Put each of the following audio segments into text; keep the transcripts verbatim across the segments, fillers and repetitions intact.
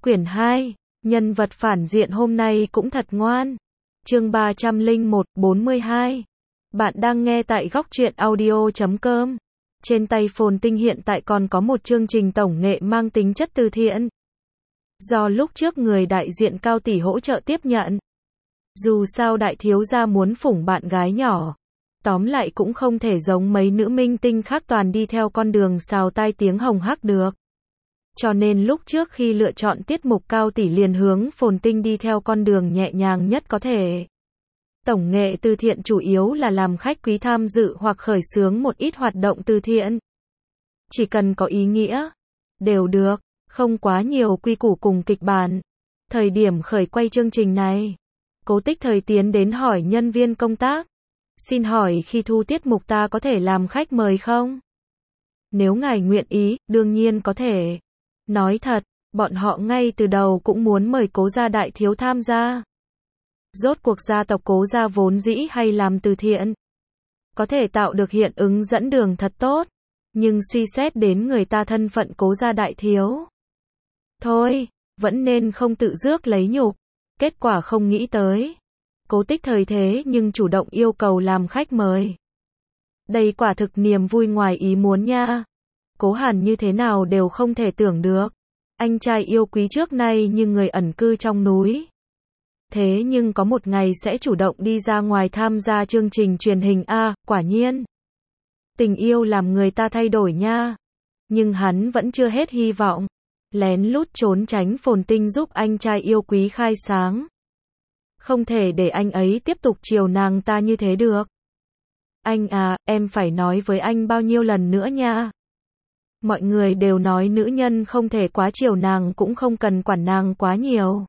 Quyển hai, nhân vật phản diện hôm nay cũng thật ngoan. Chương ba trăm lẻ một, bốn mươi hai. Bạn đang nghe tại góc truyện audio chấm com. Trên tay Phồn Tinh hiện tại còn có một chương trình tổng nghệ mang tính chất từ thiện. Do lúc trước người đại diện Cao tỷ hỗ trợ tiếp nhận. Dù sao đại thiếu gia muốn phủng bạn gái nhỏ. Tóm lại cũng không thể giống mấy nữ minh tinh khác toàn đi theo con đường xào tai tiếng hồng hắc được. Cho nên lúc trước khi lựa chọn tiết mục Cao tỷ liền hướng Phồn Tinh đi theo con đường nhẹ nhàng nhất có thể. Tổng nghệ từ thiện chủ yếu là làm khách quý tham dự hoặc khởi xướng một ít hoạt động từ thiện. Chỉ cần có ý nghĩa, đều được, không quá nhiều quy củ cùng kịch bản. Thời điểm khởi quay chương trình này, Cố Tích Thời tiến đến hỏi nhân viên công tác. Xin hỏi khi thu tiết mục ta có thể làm khách mời không? Nếu ngài nguyện ý, đương nhiên có thể. Nói thật, bọn họ ngay từ đầu cũng muốn mời Cố gia đại thiếu tham gia. Rốt cuộc gia tộc Cố gia vốn dĩ hay làm từ thiện. Có thể tạo được hiện ứng dẫn đường thật tốt. Nhưng suy xét đến người ta thân phận Cố gia đại thiếu. Thôi, vẫn nên không tự rước lấy nhục. Kết quả không nghĩ tới. Cố Tích Thời thế nhưng chủ động yêu cầu làm khách mời. Đây quả thực niềm vui ngoài ý muốn nha. Cố Hàn như thế nào đều không thể tưởng được. Anh trai yêu quý trước nay như người ẩn cư trong núi. Thế nhưng có một ngày sẽ chủ động đi ra ngoài tham gia chương trình truyền hình A, quả nhiên. Tình yêu làm người ta thay đổi nha. Nhưng hắn vẫn chưa hết hy vọng. Lén lút trốn tránh Phồn Tinh giúp anh trai yêu quý khai sáng. Không thể để anh ấy tiếp tục chiều nàng ta như thế được. Anh à, em phải nói với anh bao nhiêu lần nữa nha. Mọi người đều nói nữ nhân không thể quá chiều nàng cũng không cần quản nàng quá nhiều.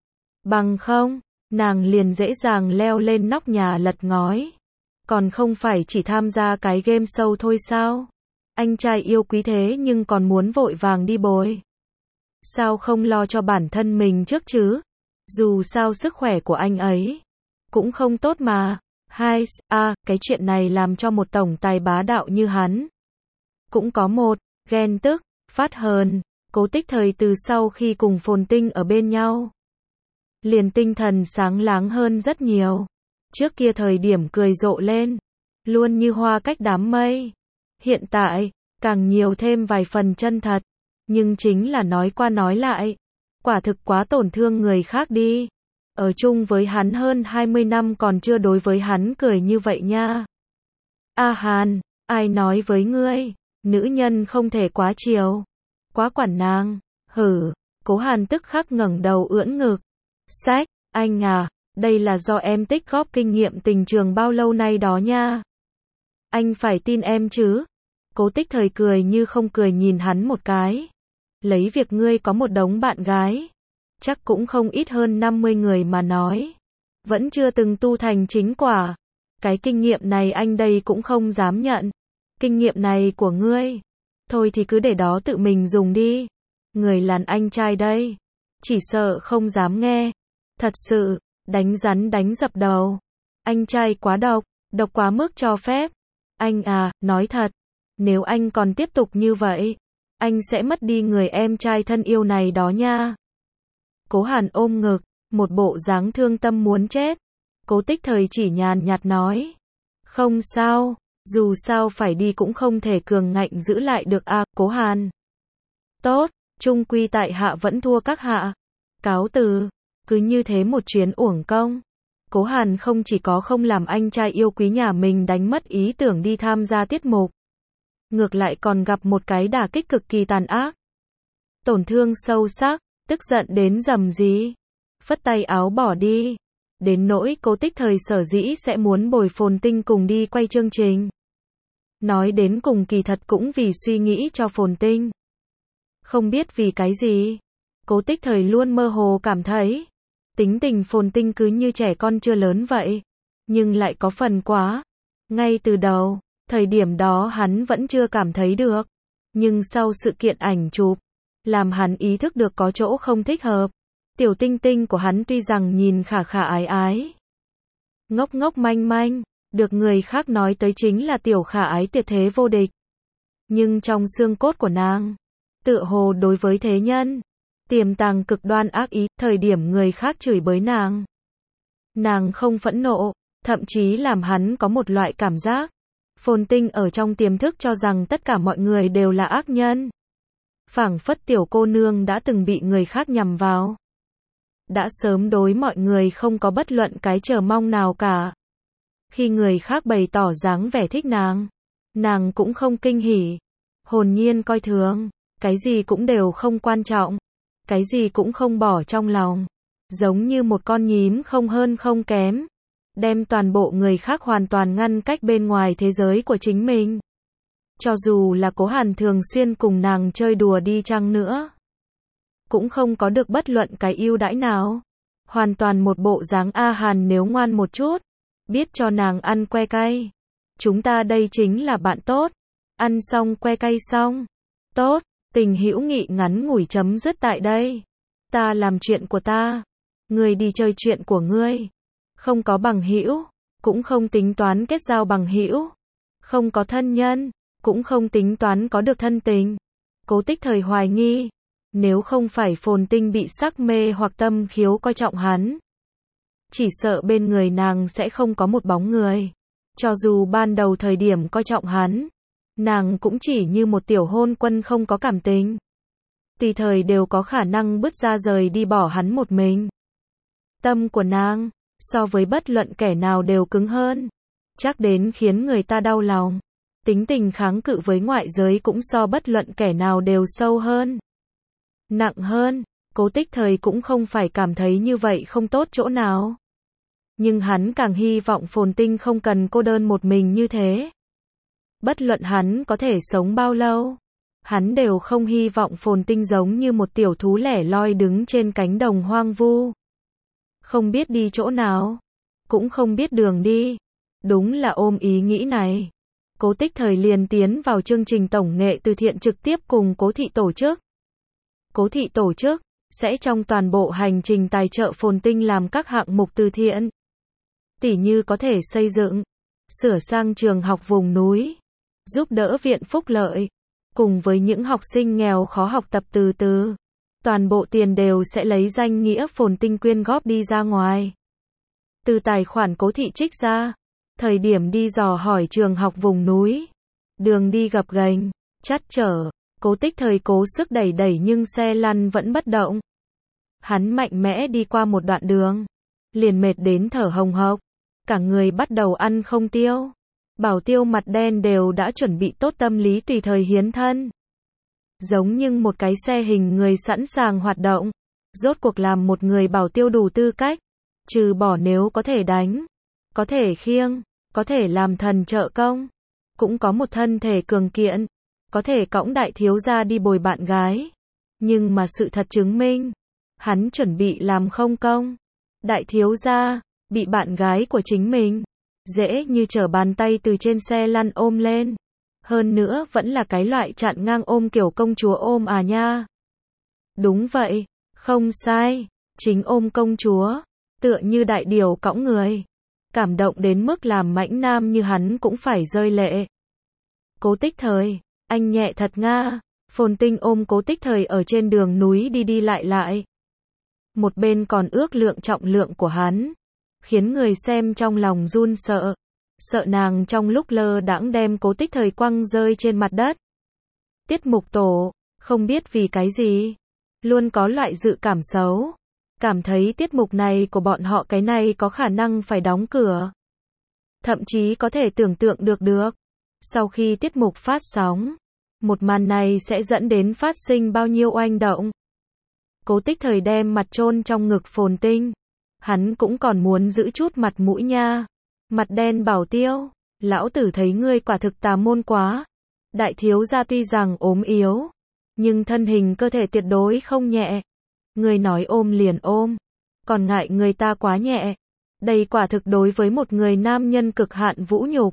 Bằng không, nàng liền dễ dàng leo lên nóc nhà lật ngói. Còn không phải chỉ tham gia cái game show thôi sao? Anh trai yêu quý thế nhưng còn muốn vội vàng đi bồi. Sao không lo cho bản thân mình trước chứ? Dù sao sức khỏe của anh ấy cũng không tốt mà. Hai, à, cái chuyện này làm cho một tổng tài bá đạo như hắn cũng có một ghen tức, phát hờn. Cố Tích Thời từ sau khi cùng Phồn Tinh ở bên nhau, liền tinh thần sáng láng hơn rất nhiều. Trước kia thời điểm cười rộ lên, luôn như hoa cách đám mây. Hiện tại, càng nhiều thêm vài phần chân thật. Nhưng chính là nói qua nói lại, quả thực quá tổn thương người khác đi. Ở chung với hắn hơn hai mươi năm còn chưa đối với hắn cười như vậy nha. A Hàn, ai nói với ngươi, nữ nhân không thể quá chiều, quá quản nàng. Hử, Cố Hàn tức khắc ngẩng đầu ưỡn ngực. Sách, anh à, đây là do em tích góp kinh nghiệm tình trường bao lâu nay đó nha. Anh phải tin em chứ. Cố Tích Thời cười như không cười nhìn hắn một cái. Lấy việc ngươi có một đống bạn gái, chắc cũng không ít hơn năm mươi người mà nói. Vẫn chưa từng tu thành chính quả. Cái kinh nghiệm này anh đây cũng không dám nhận. Kinh nghiệm này của ngươi, thôi thì cứ để đó tự mình dùng đi. Người làn anh trai đây, chỉ sợ không dám nghe. Thật sự, đánh rắn đánh dập đầu. Anh trai quá độc, độc quá mức cho phép. Anh à, nói thật, nếu anh còn tiếp tục như vậy, anh sẽ mất đi người em trai thân yêu này đó nha. Cố Hàn ôm ngực, một bộ dáng thương tâm muốn chết. Cố Tích Thời chỉ nhàn nhạt nói. Không sao, dù sao phải đi cũng không thể cường ngạnh giữ lại được à, Cố Hàn. Tốt, chung quy tại hạ vẫn thua các hạ. Cáo từ, cứ như thế một chuyến uổng công. Cố Hàn không chỉ có không làm anh trai yêu quý nhà mình đánh mất ý tưởng đi tham gia tiết mục. Ngược lại còn gặp một cái đả kích cực kỳ tàn ác. Tổn thương sâu sắc, tức giận đến rầm rì. Phất tay áo bỏ đi. Đến nỗi Cố Tích Thời sở dĩ sẽ muốn bồi Phồn Tinh cùng đi quay chương trình. Nói đến cùng kỳ thật cũng vì suy nghĩ cho Phồn Tinh. Không biết vì cái gì, Cố Tích Thời luôn mơ hồ cảm thấy tính tình Phồn Tinh cứ như trẻ con chưa lớn vậy. Nhưng lại có phần quá. Ngay từ đầu, thời điểm đó hắn vẫn chưa cảm thấy được. Nhưng sau sự kiện ảnh chụp, làm hắn ý thức được có chỗ không thích hợp. Tiểu Tinh Tinh của hắn tuy rằng nhìn khả khả ái ái, ngốc ngốc manh manh, được người khác nói tới chính là tiểu khả ái tuyệt thế vô địch. Nhưng trong xương cốt của nàng, tựa hồ đối với thế nhân, tiềm tàng cực đoan ác ý, thời điểm người khác chửi bới nàng. Nàng không phẫn nộ, thậm chí làm hắn có một loại cảm giác. Phồn Tinh ở trong tiềm thức cho rằng tất cả mọi người đều là ác nhân. Phảng phất tiểu cô nương đã từng bị người khác nhằm vào. Đã sớm đối mọi người không có bất luận cái chờ mong nào cả. Khi người khác bày tỏ dáng vẻ thích nàng, nàng cũng không kinh hỉ, hồn nhiên coi thường, cái gì cũng đều không quan trọng, cái gì cũng không bỏ trong lòng, giống như một con nhím không hơn không kém, đem toàn bộ người khác hoàn toàn ngăn cách bên ngoài thế giới của chính mình. Cho dù là Cố Hàn thường xuyên cùng nàng chơi đùa đi chăng nữa, cũng không có được bất luận cái ưu đãi nào. Hoàn toàn một bộ dáng A Hàn nếu ngoan một chút, biết cho nàng ăn que cay. Chúng ta đây chính là bạn tốt. Ăn xong que cay xong. Tốt, tình hữu nghị ngắn ngủi chấm dứt tại đây. Ta làm chuyện của ta, ngươi đi chơi chuyện của ngươi. Không có bằng hữu, cũng không tính toán kết giao bằng hữu. Không có thân nhân, cũng không tính toán có được thân tình. Cố Tích Thời hoài nghi, nếu không phải Phồn Tinh bị sắc mê hoặc tâm khiếu coi trọng hắn, chỉ sợ bên người nàng sẽ không có một bóng người. Cho dù ban đầu thời điểm coi trọng hắn, nàng cũng chỉ như một tiểu hôn quân không có cảm tình. Tùy thời đều có khả năng bứt ra rời đi bỏ hắn một mình. Tâm của nàng, so với bất luận kẻ nào đều cứng hơn, chắc đến khiến người ta đau lòng. Tính tình kháng cự với ngoại giới cũng so bất luận kẻ nào đều sâu hơn, nặng hơn. Cố Tích Thời cũng không phải cảm thấy như vậy không tốt chỗ nào. Nhưng hắn càng hy vọng Phồn Tinh không cần cô đơn một mình như thế. Bất luận hắn có thể sống bao lâu, hắn đều không hy vọng Phồn Tinh giống như một tiểu thú lẻ loi đứng trên cánh đồng hoang vu. Không biết đi chỗ nào, cũng không biết đường đi. Đúng là ôm ý nghĩ này, Cố Tích Thời liền tiến vào chương trình tổng nghệ từ thiện trực tiếp cùng Cố thị tổ chức. Cố thị tổ chức sẽ trong toàn bộ hành trình tài trợ Phồn Tinh làm các hạng mục từ thiện. Tỉ như có thể xây dựng, sửa sang trường học vùng núi, giúp đỡ viện phúc lợi, cùng với những học sinh nghèo khó học tập từ từ. Toàn bộ tiền đều sẽ lấy danh nghĩa Phồn Tinh quyên góp đi ra ngoài. Từ tài khoản Cố thị trích ra. Thời điểm đi dò hỏi trường học vùng núi, đường đi gập ghềnh, trắc trở, Cố Tích Thời cố sức đẩy đẩy nhưng xe lăn vẫn bất động. Hắn mạnh mẽ đi qua một đoạn đường, liền mệt đến thở hồng hộc, cả người bắt đầu ăn không tiêu. Bảo tiêu mặt đen đều đã chuẩn bị tốt tâm lý tùy thời hiến thân. Giống như một cái xe hình người sẵn sàng hoạt động. Rốt cuộc làm một người bảo tiêu đủ tư cách, trừ bỏ nếu có thể đánh, có thể khiêng, có thể làm thần trợ công, cũng có một thân thể cường kiện, có thể cõng đại thiếu gia đi bồi bạn gái. Nhưng mà sự thật chứng minh, hắn chuẩn bị làm không công. Đại thiếu gia, bị bạn gái của chính mình, dễ như trở bàn tay từ trên xe lăn ôm lên. Hơn nữa vẫn là cái loại chặn ngang ôm kiểu công chúa ôm à nha. Đúng vậy, không sai, chính ôm công chúa, tựa như đại điều cõng người. Cảm động đến mức làm mãnh nam như hắn cũng phải rơi lệ. Cố Tích Thời, anh nhẹ thật nga. Phồn Tinh ôm Cố Tích Thời ở trên đường núi đi đi lại lại. Một bên còn ước lượng trọng lượng của hắn, khiến người xem trong lòng run sợ. Sợ nàng trong lúc lơ đãng đem Cố Tích Thời quăng rơi trên mặt đất. Tiết mục tổ, không biết vì cái gì, luôn có loại dự cảm xấu. Cảm thấy tiết mục này của bọn họ cái này có khả năng phải đóng cửa. Thậm chí có thể tưởng tượng được được. Sau khi tiết mục phát sóng, một màn này sẽ dẫn đến phát sinh bao nhiêu oanh động. Cố Tích Thời đem mặt chôn trong ngực Phồn Tinh. Hắn cũng còn muốn giữ chút mặt mũi nha. Mặt đen bảo tiêu, lão tử thấy ngươi quả thực tà môn quá. Đại thiếu gia tuy rằng ốm yếu, nhưng thân hình cơ thể tuyệt đối không nhẹ. Người nói ôm liền ôm, còn ngại người ta quá nhẹ. Đây quả thực đối với một người nam nhân cực hạn vũ nhục.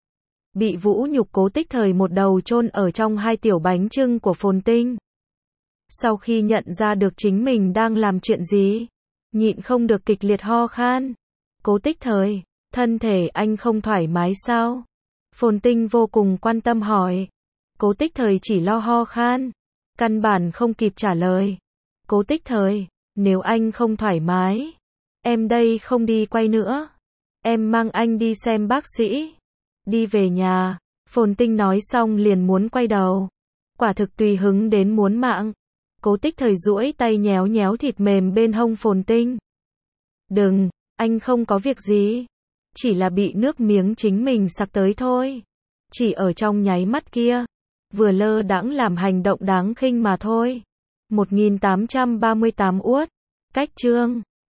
Bị vũ nhục Cố Tích Thời một đầu chôn ở trong hai tiểu bánh chưng của Phồn Tinh. Sau khi nhận ra được chính mình đang làm chuyện gì, nhịn không được kịch liệt ho khan. Cố Tích Thời, thân thể anh không thoải mái sao? Phồn Tinh vô cùng quan tâm hỏi. Cố Tích Thời chỉ lo ho khan, căn bản không kịp trả lời. Cố Tích Thời, nếu anh không thoải mái, em đây không đi quay nữa. Em mang anh đi xem bác sĩ. Đi về nhà. Phồn Tinh nói xong liền muốn quay đầu. Quả thực tùy hứng đến muốn mạng. Cố Tích Thời duỗi tay nhéo nhéo thịt mềm bên hông Phồn Tinh. Đừng, anh không có việc gì. Chỉ là bị nước miếng chính mình sặc tới thôi. Chỉ ở trong nháy mắt kia. Vừa lơ đãng làm hành động đáng khinh mà thôi. một nghìn tám trăm ba mươi tám uất. Cách chương